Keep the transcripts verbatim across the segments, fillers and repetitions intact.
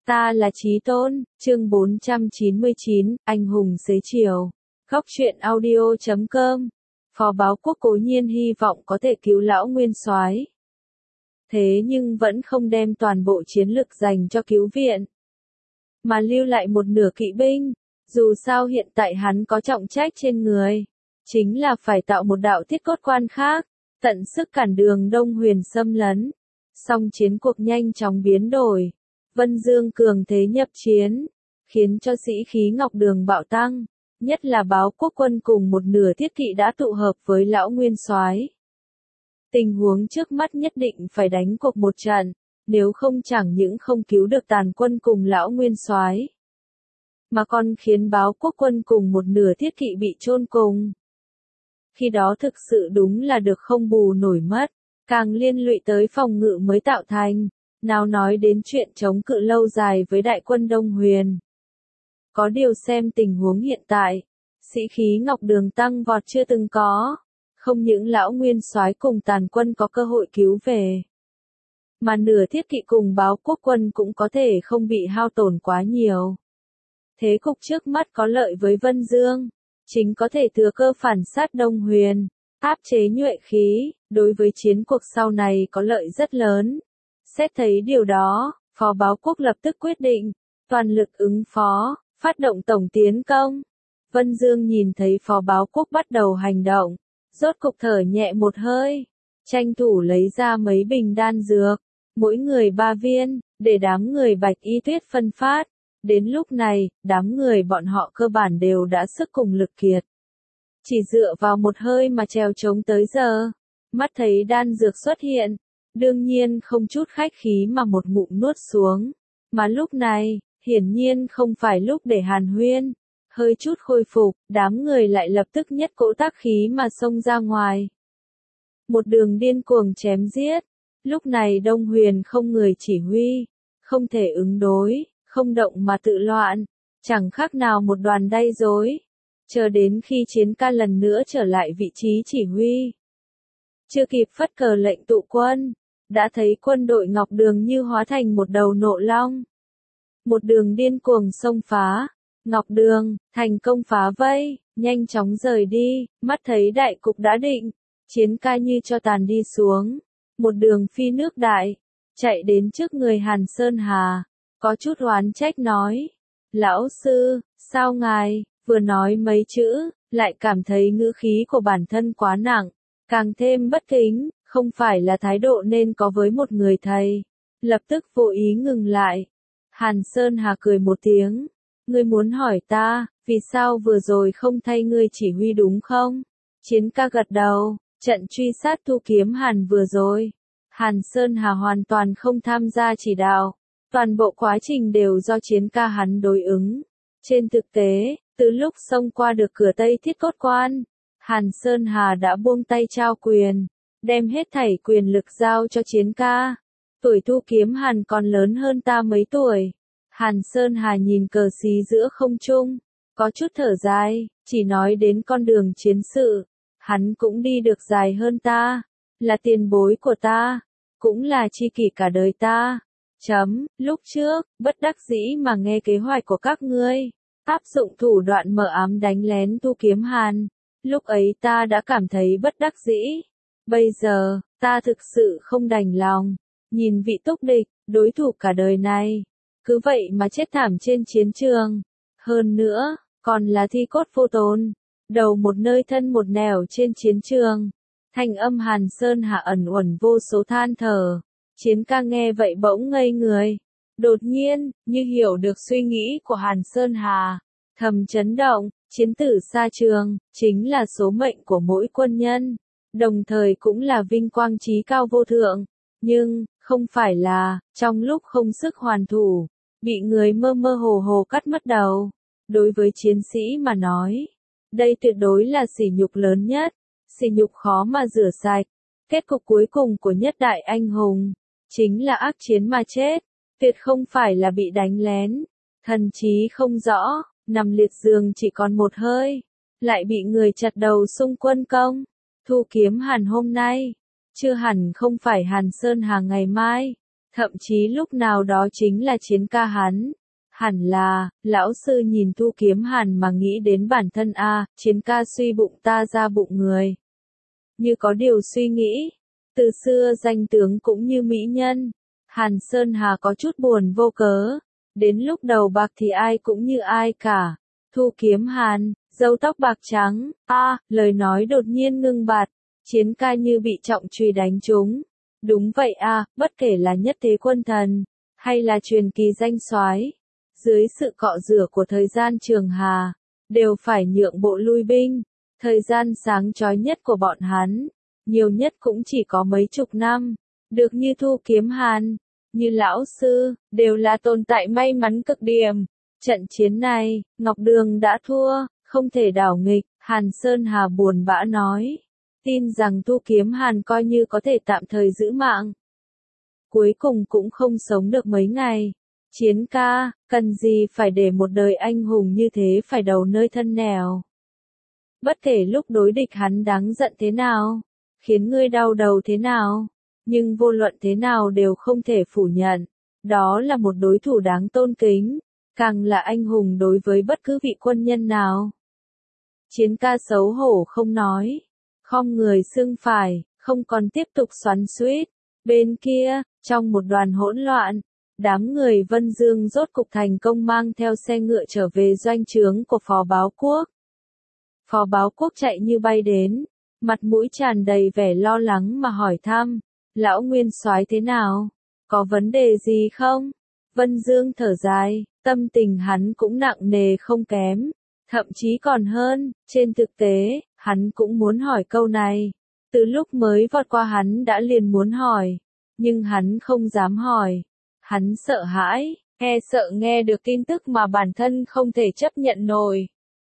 Ta là Chí Tôn, chương bốn trăm chín mươi chín, Anh hùng xế chiều. Góc truyện audio chấm com. Phò báo quốc cố nhiên hy vọng có thể cứu lão nguyên soái. Thế nhưng vẫn không đem toàn bộ chiến lực dành cho cứu viện, mà lưu lại một nửa kỵ binh. Dù sao hiện tại hắn có trọng trách trên người, chính là phải tạo một đạo thiết cốt quan khác, tận sức cản đường Đông Huyền xâm lấn. Song chiến cuộc nhanh chóng biến đổi. Vân Dương cường thế nhập chiến, khiến cho sĩ khí Ngọc Đường bạo tăng, nhất là báo quốc quân cùng một nửa thiết kỵ đã tụ hợp với lão nguyên soái. Tình huống trước mắt nhất định phải đánh cuộc một trận, nếu không chẳng những không cứu được tàn quân cùng lão nguyên soái, mà còn khiến báo quốc quân cùng một nửa thiết kỵ bị chôn cùng. Khi đó thực sự đúng là được không bù nổi mất, càng liên lụy tới phòng ngự mới tạo thành. Nào nói đến chuyện chống cự lâu dài với đại quân Đông Huyền. Có điều xem tình huống hiện tại, sĩ khí Ngọc Đường tăng vọt chưa từng có, không những lão nguyên soái cùng tàn quân có cơ hội cứu về, mà nửa thiết kỵ cùng báo quốc quân cũng có thể không bị hao tổn quá nhiều. Thế cục trước mắt có lợi với Vân Dương, chính có thể thừa cơ phản sát Đông Huyền, áp chế nhuệ khí, đối với chiến cuộc sau này có lợi rất lớn. Xét thấy điều đó, phó báo quốc lập tức quyết định, toàn lực ứng phó, phát động tổng tiến công. Vân Dương nhìn thấy phó báo quốc bắt đầu hành động, rốt cục thở nhẹ một hơi, tranh thủ lấy ra mấy bình đan dược, mỗi người ba viên, để đám người Bạch Y Tuyết phân phát. Đến lúc này, đám người bọn họ cơ bản đều đã sức cùng lực kiệt. Chỉ dựa vào một hơi mà trèo trống tới giờ, mắt thấy đan dược xuất hiện. Đương nhiên không chút khách khí mà một ngụm nuốt xuống. Mà lúc này, hiển nhiên không phải lúc để hàn huyên. Hơi chút khôi phục, đám người lại lập tức nhất cỗ tác khí mà xông ra ngoài. Một đường điên cuồng chém giết. Lúc này Đông Huyền không người chỉ huy, không thể ứng đối, không động mà tự loạn. Chẳng khác nào một đoàn đay rối. Chờ đến khi chiến ca lần nữa trở lại vị trí chỉ huy. Chưa kịp phất cờ lệnh tụ quân. Đã thấy quân đội Ngọc Đường như hóa thành một đầu nộ long. Một đường điên cuồng xông phá. Ngọc Đường, thành công phá vây, nhanh chóng rời đi, mắt thấy đại cục đã định. Chiến ca như cho tàn đi xuống. Một đường phi nước đại, chạy đến trước người Hàn Sơn Hà. Có chút oán trách nói. Lão sư, sao ngài, vừa nói mấy chữ, lại cảm thấy ngữ khí của bản thân quá nặng, càng thêm bất kính. Không phải là thái độ nên có với một người thầy. Lập tức vô ý ngừng lại. Hàn Sơn Hà cười một tiếng. Ngươi muốn hỏi ta, vì sao vừa rồi không thay ngươi chỉ huy đúng không? Chiến ca gật đầu, trận truy sát Thu Kiếm Hàn vừa rồi. Hàn Sơn Hà hoàn toàn không tham gia chỉ đạo. Toàn bộ quá trình đều do chiến ca hắn đối ứng. Trên thực tế, từ lúc xông qua được cửa Tây Thiết Cốt Quan, Hàn Sơn Hà đã buông tay trao quyền. Đem hết thảy quyền lực giao cho chiến ca. Tuổi Thu Kiếm Hàn còn lớn hơn ta mấy tuổi. Hàn Sơn Hà nhìn cờ xí giữa không trung, có chút thở dài, chỉ nói đến con đường chiến sự. Hắn cũng đi được dài hơn ta, là tiền bối của ta, cũng là tri kỷ cả đời ta. Chấm, lúc trước, bất đắc dĩ mà nghe kế hoạch của các ngươi, áp dụng thủ đoạn mờ ám đánh lén Thu Kiếm Hàn. Lúc ấy ta đã cảm thấy bất đắc dĩ. Bây giờ, ta thực sự không đành lòng, nhìn vị túc địch, đối thủ cả đời này, cứ vậy mà chết thảm trên chiến trường. Hơn nữa, còn là thi cốt vô tồn, đầu một nơi thân một nẻo trên chiến trường. Thanh âm Hàn Sơn Hà ẩn uẩn vô số than thở. Chiến ca nghe vậy bỗng ngây người. Đột nhiên, như hiểu được suy nghĩ của Hàn Sơn Hà, thầm chấn động, chiến tử xa trường, chính là số mệnh của mỗi quân nhân. Đồng thời cũng là vinh quang chí cao vô thượng, nhưng, không phải là, trong lúc không sức hoàn thủ, bị người mơ mơ hồ hồ cắt mất đầu. Đối với chiến sĩ mà nói, đây tuyệt đối là sỉ nhục lớn nhất, sỉ nhục khó mà rửa sạch. Kết cục cuối cùng của nhất đại anh hùng, chính là ác chiến mà chết, tuyệt không phải là bị đánh lén, thần trí không rõ, nằm liệt giường chỉ còn một hơi, lại bị người chặt đầu xung quân công. Thu Kiếm Hàn hôm nay, chưa hẳn không phải Hàn Sơn Hà ngày mai. Thậm chí lúc nào đó chính là chiến ca hắn. Hẳn là, lão sư nhìn Thu Kiếm Hàn mà nghĩ đến bản thân a, chiến ca suy bụng ta ra bụng người. Như có điều suy nghĩ, từ xưa danh tướng cũng như mỹ nhân. Hàn Sơn Hà có chút buồn vô cớ, đến lúc đầu bạc thì ai cũng như ai cả. Thu Kiếm Hàn, râu tóc bạc trắng, a, lời nói đột nhiên ngưng bặt, chiến ca như bị trọng truy đánh trúng. Đúng vậy a, bất kể là nhất thế quân thần, hay là truyền kỳ danh soái, dưới sự cọ rửa của thời gian Trường Hà, đều phải nhượng bộ lui binh. Thời gian sáng chói nhất của bọn hắn, nhiều nhất cũng chỉ có mấy chục năm, được như Thu Kiếm Hàn, như lão sư, đều là tồn tại may mắn cực điểm. Trận chiến này, Ngọc Đường đã thua, không thể đảo nghịch, Hàn Sơn Hà buồn bã nói. Tin rằng Thu Kiếm Hàn coi như có thể tạm thời giữ mạng. Cuối cùng cũng không sống được mấy ngày. Chiến ca, cần gì phải để một đời anh hùng như thế phải đầu nơi thân nẻo. Bất kể lúc đối địch hắn đáng giận thế nào, khiến ngươi đau đầu thế nào, nhưng vô luận thế nào đều không thể phủ nhận. Đó là một đối thủ đáng tôn kính, càng là anh hùng đối với bất cứ vị quân nhân nào. Chiến ca xấu hổ không nói, khom người xương phải, không còn tiếp tục xoắn xuýt. Bên kia, trong một đoàn hỗn loạn, đám người Vân Dương rốt cục thành công mang theo xe ngựa trở về doanh trướng của Phó Báo Quốc. Phó Báo Quốc chạy như bay đến, mặt mũi tràn đầy vẻ lo lắng mà hỏi thăm, lão nguyên soái thế nào? Có vấn đề gì không? Vân Dương thở dài, tâm tình hắn cũng nặng nề không kém, thậm chí còn hơn, trên thực tế, hắn cũng muốn hỏi câu này. Từ lúc mới vọt qua hắn đã liền muốn hỏi, nhưng hắn không dám hỏi. Hắn sợ hãi, e sợ nghe được tin tức mà bản thân không thể chấp nhận nổi.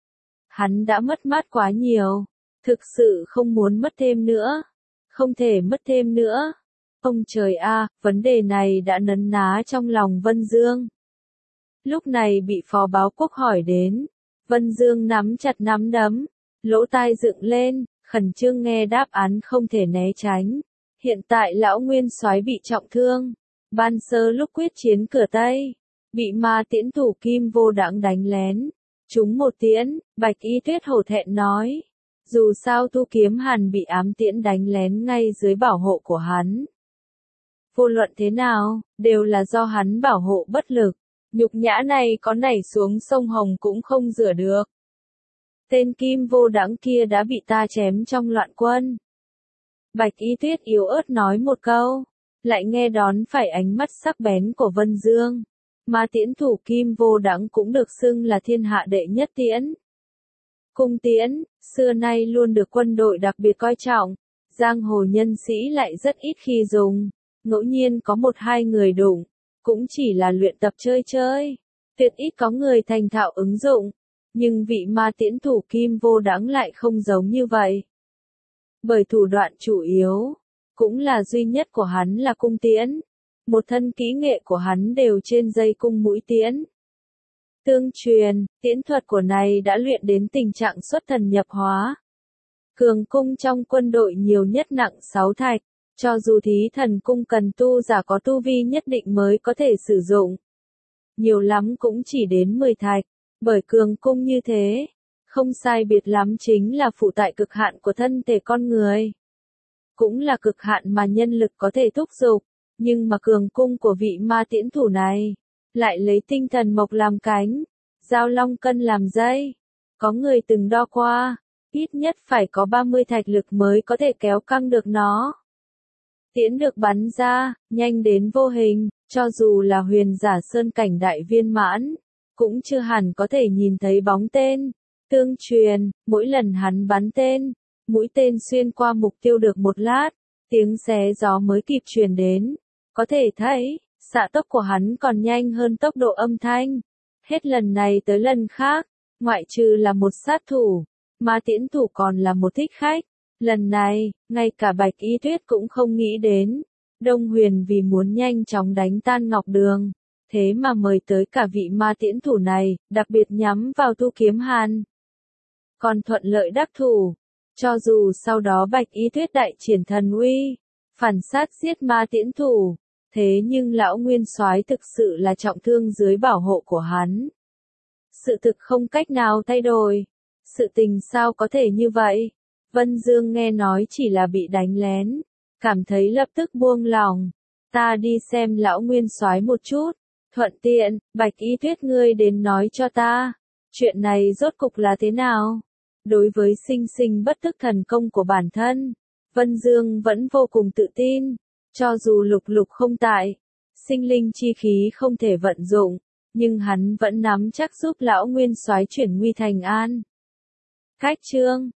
Hắn đã mất mát quá nhiều, thực sự không muốn mất thêm nữa, không thể mất thêm nữa. Ông trời a, vấn đề này đã nấn ná trong lòng Vân Dương. Lúc này bị Phó Báo Quốc hỏi đến, Vân Dương nắm chặt nắm đấm, lỗ tai dựng lên, khẩn trương nghe đáp án không thể né tránh. Hiện tại lão nguyên soái bị trọng thương, ban sơ lúc quyết chiến cửa Tây, bị ma tiễn thủ Kim Vô Đãng đánh lén, trúng một tiễn. Bạch Y Tuyết hổ thẹn nói, dù sao Thu Kiếm Hàn bị ám tiễn đánh lén ngay dưới bảo hộ của hắn. Vô luận thế nào, đều là do hắn bảo hộ bất lực, nhục nhã này có nảy xuống sông Hồng cũng không rửa được. Tên Kim Vô Đãng kia đã bị ta chém trong loạn quân. Bạch Y Tuyết yếu ớt nói một câu, lại nghe đón phải ánh mắt sắc bén của Vân Dương. Mà tiễn thủ Kim Vô Đãng cũng được xưng là thiên hạ đệ nhất tiễn. Cung tiễn, xưa nay luôn được quân đội đặc biệt coi trọng, giang hồ nhân sĩ lại rất ít khi dùng, ngẫu nhiên có một hai người đụng, cũng chỉ là luyện tập chơi chơi, tuyệt ít có người thành thạo ứng dụng, nhưng vị ma tiễn thủ Kim Vô Đãng lại không giống như vậy. Bởi thủ đoạn chủ yếu, cũng là duy nhất của hắn là cung tiễn, một thân kỹ nghệ của hắn đều trên dây cung mũi tiễn. Tương truyền, tiễn thuật của này đã luyện đến tình trạng xuất thần nhập hóa. Cường cung trong quân đội nhiều nhất nặng sáu thạch, cho dù thí thần cung cần tu giả có tu vi nhất định mới có thể sử dụng. Nhiều lắm cũng chỉ đến mười thạch, bởi cường cung như thế, không sai biệt lắm chính là phụ tại cực hạn của thân thể con người. Cũng là cực hạn mà nhân lực có thể thúc giục, nhưng mà cường cung của vị ma tiễn thủ này, lại lấy tinh thần mộc làm cánh, giao long cân làm dây. Có người từng đo qua, ít nhất phải có ba mươi thạch lực mới có thể kéo căng được nó. Tiễn được bắn ra, nhanh đến vô hình, cho dù là huyền giả sơn cảnh đại viên mãn, cũng chưa hẳn có thể nhìn thấy bóng tên. Tương truyền, mỗi lần hắn bắn tên, mũi tên xuyên qua mục tiêu được một lát, tiếng xé gió mới kịp truyền đến. Có thể thấy, xạ tốc của hắn còn nhanh hơn tốc độ âm thanh. Hết lần này tới lần khác, ngoại trừ là một sát thủ, mà tiễn thủ còn là một thích khách. Lần này, ngay cả Bạch Y Tuyết cũng không nghĩ đến. Đông Huyền vì muốn nhanh chóng đánh tan Ngọc Đường, thế mà mời tới cả vị ma tiễn thủ này, đặc biệt nhắm vào Thu Kiếm Hàn. Còn thuận lợi đắc thủ, cho dù sau đó Bạch Y Tuyết đại triển thần uy, phản sát giết ma tiễn thủ, Thế nhưng lão nguyên soái thực sự là trọng thương dưới bảo hộ của hắn. Sự thực không cách nào thay đổi. Sự tình sao có thể như vậy? Vân Dương nghe nói chỉ là bị đánh lén, cảm thấy lập tức buông lòng. Ta đi xem lão nguyên soái một chút, thuận tiện, Bạch Y Tuyết ngươi đến nói cho ta, chuyện này rốt cục là thế nào? Đối với sinh sinh bất tức thần công của bản thân, Vân Dương vẫn vô cùng tự tin, cho dù lục lục không tại, sinh linh chi khí không thể vận dụng, nhưng hắn vẫn nắm chắc giúp lão nguyên soái chuyển nguy thành an. Khách trương